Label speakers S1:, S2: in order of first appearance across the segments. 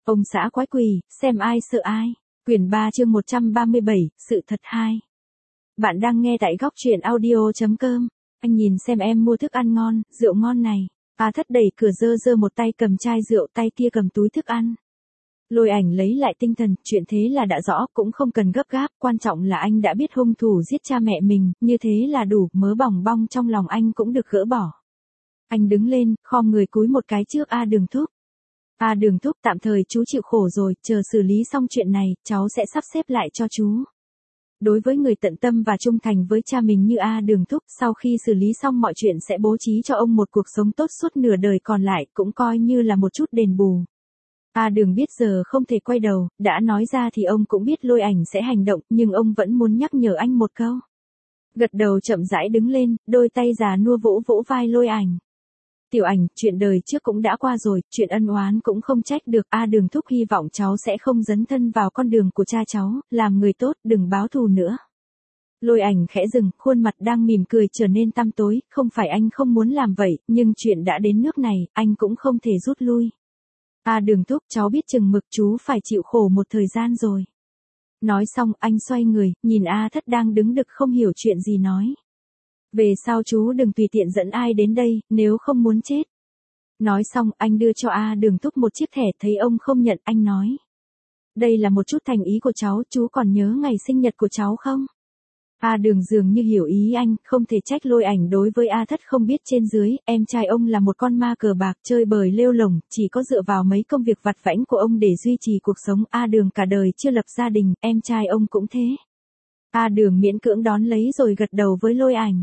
S1: Ông xã quái quỷ, xem ai sợ ai. Quyển 3 chương 137, sự thật 2. Bạn đang nghe tại góc truyện audio.com. Anh nhìn xem em mua thức ăn ngon, rượu ngon này. A Thất đẩy cửa giơ một tay cầm chai rượu, tay kia cầm túi thức ăn. Lôi Ảnh lấy lại tinh thần, chuyện thế là đã rõ, cũng không cần gấp gáp, quan trọng là anh đã biết hung thủ giết cha mẹ mình, như thế là đủ, mớ bòng bong trong lòng anh cũng được gỡ bỏ. Anh đứng lên, khom người cúi một cái trước A Đường Thúc. A Đường Thúc, tạm thời chú chịu khổ rồi, chờ xử lý xong chuyện này, cháu sẽ sắp xếp lại cho chú. Đối với người tận tâm và trung thành với cha mình như A Đường Thúc, sau khi xử lý xong mọi chuyện sẽ bố trí cho ông một cuộc sống tốt suốt nửa đời còn lại, cũng coi như là một chút đền bù. A Đường biết giờ không thể quay đầu, đã nói ra thì ông cũng biết Lôi Ảnh sẽ hành động, nhưng ông vẫn muốn nhắc nhở anh một câu. Gật đầu chậm rãi đứng lên, đôi tay già nua vỗ vỗ vai Lôi Ảnh. Tiểu Ảnh, chuyện đời trước cũng đã qua rồi, chuyện ân oán cũng không trách được. A Đường Thúc hy vọng cháu sẽ không dấn thân vào con đường của cha cháu, làm người tốt, đừng báo thù nữa. Lôi Ảnh khẽ dừng, khuôn mặt đang mỉm cười trở nên tăm tối, không phải anh không muốn làm vậy, nhưng chuyện đã đến nước này, anh cũng không thể rút lui. A Đường Thúc, cháu biết chừng mực, chú phải chịu khổ một thời gian rồi. Nói xong, anh xoay người, nhìn A Thất đang đứng đực không hiểu chuyện gì nói. Về sau chú đừng tùy tiện dẫn ai đến đây, nếu không muốn chết. Nói xong, anh đưa cho A Đường Thúc một chiếc thẻ, thấy ông không nhận, anh nói. Đây là một chút thành ý của cháu, chú còn nhớ ngày sinh nhật của cháu không? A Đường dường như hiểu ý anh, không thể trách Lôi Ảnh đối với A Thất không biết trên dưới, em trai ông là một con ma cờ bạc chơi bời lêu lổng, chỉ có dựa vào mấy công việc vặt vãnh của ông để duy trì cuộc sống. A Đường cả đời chưa lập gia đình, em trai ông cũng thế. A Đường miễn cưỡng đón lấy rồi gật đầu với Lôi Ảnh.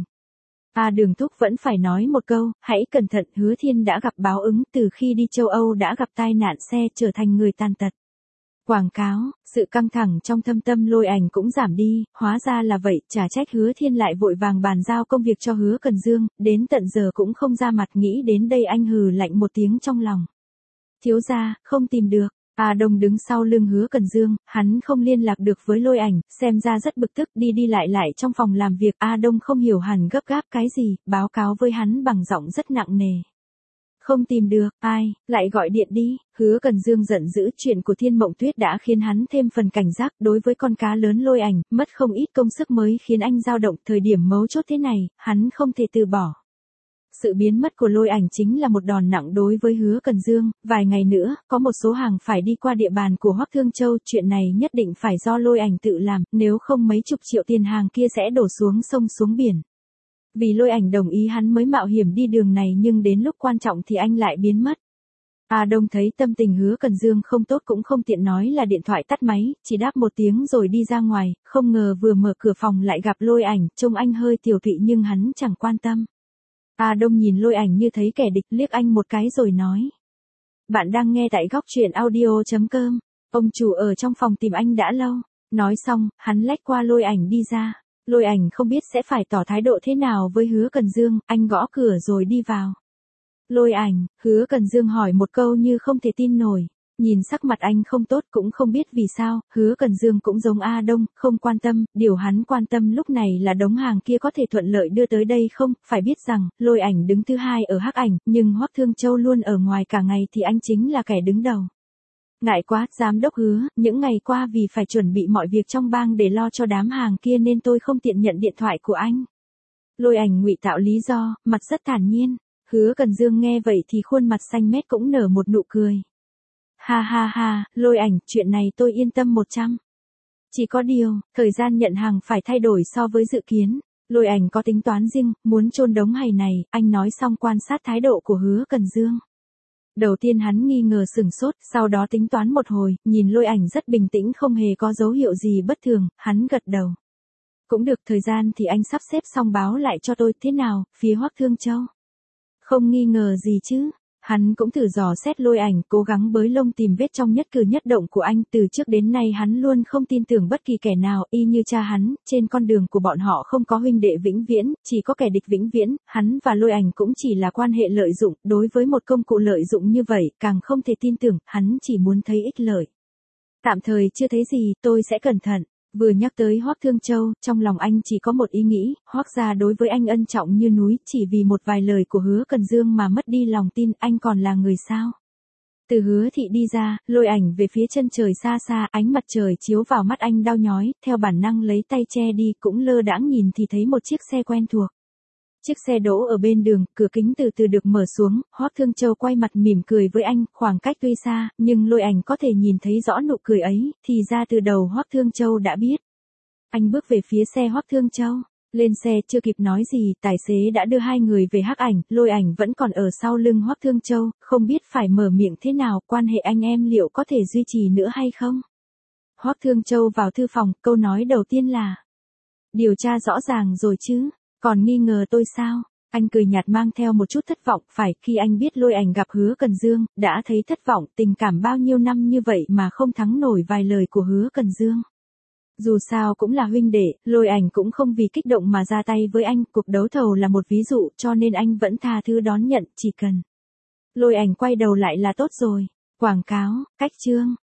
S1: A Đường Thúc vẫn phải nói một câu, hãy cẩn thận, Hứa Thiên đã gặp báo ứng, từ khi đi châu Âu đã gặp tai nạn xe, trở thành người tàn tật. Quảng cáo, sự căng thẳng trong thâm tâm Lôi Ảnh cũng giảm đi, hóa ra là vậy, chả trách Hứa Thiên lại vội vàng bàn giao công việc cho Hứa Cần Dương, đến tận giờ cũng không ra mặt. Nghĩ đến đây anh hừ lạnh một tiếng trong lòng. Thiếu gia, không tìm được. A Đông đứng sau lưng Hứa Cần Dương, hắn không liên lạc được với Lôi Ảnh, xem ra rất bực tức, đi lại trong phòng làm việc. A Đông không hiểu hẳn gấp gáp cái gì, báo cáo với hắn bằng giọng rất nặng nề. Không tìm được, ai, lại gọi điện đi. Hứa Cần Dương giận dữ, chuyện của Thiên Mộng Tuyết đã khiến hắn thêm phần cảnh giác, đối với con cá lớn Lôi Ảnh, mất không ít công sức mới khiến anh dao động, thời điểm mấu chốt thế này, hắn không thể từ bỏ. Sự biến mất của Lôi Ảnh chính là một đòn nặng đối với Hứa Cần Dương, vài ngày nữa, có một số hàng phải đi qua địa bàn của Hoắc Thương Châu, chuyện này nhất định phải do Lôi Ảnh tự làm, nếu không mấy chục triệu tiền hàng kia sẽ đổ xuống sông xuống biển. Vì Lôi Ảnh đồng ý hắn mới mạo hiểm đi đường này, nhưng đến lúc quan trọng thì anh lại biến mất. A Đông thấy tâm tình Hứa Cần Dương không tốt cũng không tiện nói là điện thoại tắt máy, chỉ đáp một tiếng rồi đi ra ngoài, không ngờ vừa mở cửa phòng lại gặp Lôi Ảnh, trông anh hơi tiều tụy nhưng hắn chẳng quan tâm. A Đông nhìn Lôi Ảnh như thấy kẻ địch, liếc anh một cái rồi nói. Bạn đang nghe tại góc truyện audio.com, ông chủ ở trong phòng tìm anh đã lâu. Nói xong, hắn lách qua Lôi Ảnh đi ra. Lôi Ảnh không biết sẽ phải tỏ thái độ thế nào với Hứa Cần Dương, anh gõ cửa rồi đi vào. Lôi Ảnh, Hứa Cần Dương hỏi một câu như không thể tin nổi. Nhìn sắc mặt anh không tốt, cũng không biết vì sao, Hứa Cần Dương cũng giống A Đông, không quan tâm, điều hắn quan tâm lúc này là đống hàng kia có thể thuận lợi đưa tới đây không. Phải biết rằng, Lôi Ảnh đứng thứ hai ở Hắc Ảnh, nhưng Hoắc Thương Châu luôn ở ngoài cả ngày thì anh chính là kẻ đứng đầu. Ngại quá, giám đốc Hứa, những ngày qua vì phải chuẩn bị mọi việc trong bang để lo cho đám hàng kia nên tôi không tiện nhận điện thoại của anh. Lôi Ảnh ngụy tạo lý do, mặt rất thản nhiên. Hứa Cần Dương nghe vậy thì khuôn mặt xanh mét cũng nở một nụ cười. Ha ha ha, Lôi Ảnh, chuyện này tôi yên tâm 100. Chỉ có điều, thời gian nhận hàng phải thay đổi so với dự kiến. Lôi Ảnh có tính toán riêng, muốn chôn đống hài này, anh nói xong quan sát thái độ của Hứa Cần Dương. Đầu tiên hắn nghi ngờ sửng sốt, sau đó tính toán một hồi, nhìn Lôi Ảnh rất bình tĩnh không hề có dấu hiệu gì bất thường, hắn gật đầu. Cũng được, thời gian thì anh sắp xếp xong báo lại cho tôi, thế nào, phía Hoắc Thương Châu? Không nghi ngờ gì chứ? Hắn cũng thử dò xét Lôi Ảnh, cố gắng bới lông tìm vết trong nhất cử nhất động của anh, từ trước đến nay hắn luôn không tin tưởng bất kỳ kẻ nào, y như cha hắn, trên con đường của bọn họ không có huynh đệ vĩnh viễn, chỉ có kẻ địch vĩnh viễn, hắn và Lôi Ảnh cũng chỉ là quan hệ lợi dụng, đối với một công cụ lợi dụng như vậy, càng không thể tin tưởng, hắn chỉ muốn thấy ích lợi. Tạm thời chưa thấy gì, tôi sẽ cẩn thận. Vừa nhắc tới Hoắc Thương Châu, trong lòng anh chỉ có một ý nghĩ, Hoắc gia đối với anh ân trọng như núi, chỉ vì một vài lời của Hứa Cần Dương mà mất đi lòng tin, anh còn là người sao? Từ Hứa thị đi ra, Lôi Ảnh về phía chân trời xa xa, ánh mặt trời chiếu vào mắt anh đau nhói, theo bản năng lấy tay che đi, cũng lơ đãng nhìn thì thấy một chiếc xe quen thuộc. Chiếc xe đỗ ở bên đường, cửa kính từ từ được mở xuống, Hoắc Thương Châu quay mặt mỉm cười với anh, khoảng cách tuy xa, nhưng Lôi Ảnh có thể nhìn thấy rõ nụ cười ấy, thì ra từ đầu Hoắc Thương Châu đã biết. Anh bước về phía xe Hoắc Thương Châu. Lên xe chưa kịp nói gì, tài xế đã đưa hai người về Hắc Ảnh, Lôi Ảnh vẫn còn ở sau lưng Hoắc Thương Châu, không biết phải mở miệng thế nào, quan hệ anh em liệu có thể duy trì nữa hay không? Hoắc Thương Châu vào thư phòng, câu nói đầu tiên là: điều tra rõ ràng rồi chứ, còn nghi ngờ tôi sao? Anh cười nhạt mang theo một chút thất vọng, phải, khi anh biết Lôi Ảnh gặp Hứa Cần Dương, đã thấy thất vọng, tình cảm bao nhiêu năm như vậy mà không thắng nổi vài lời của Hứa Cần Dương. Dù sao cũng là huynh đệ, Lôi Ảnh cũng không vì kích động mà ra tay với anh, cuộc đấu thầu là một ví dụ, cho nên anh vẫn tha thứ đón nhận, chỉ cần Lôi Ảnh quay đầu lại là tốt rồi. Quảng cáo, cách chương.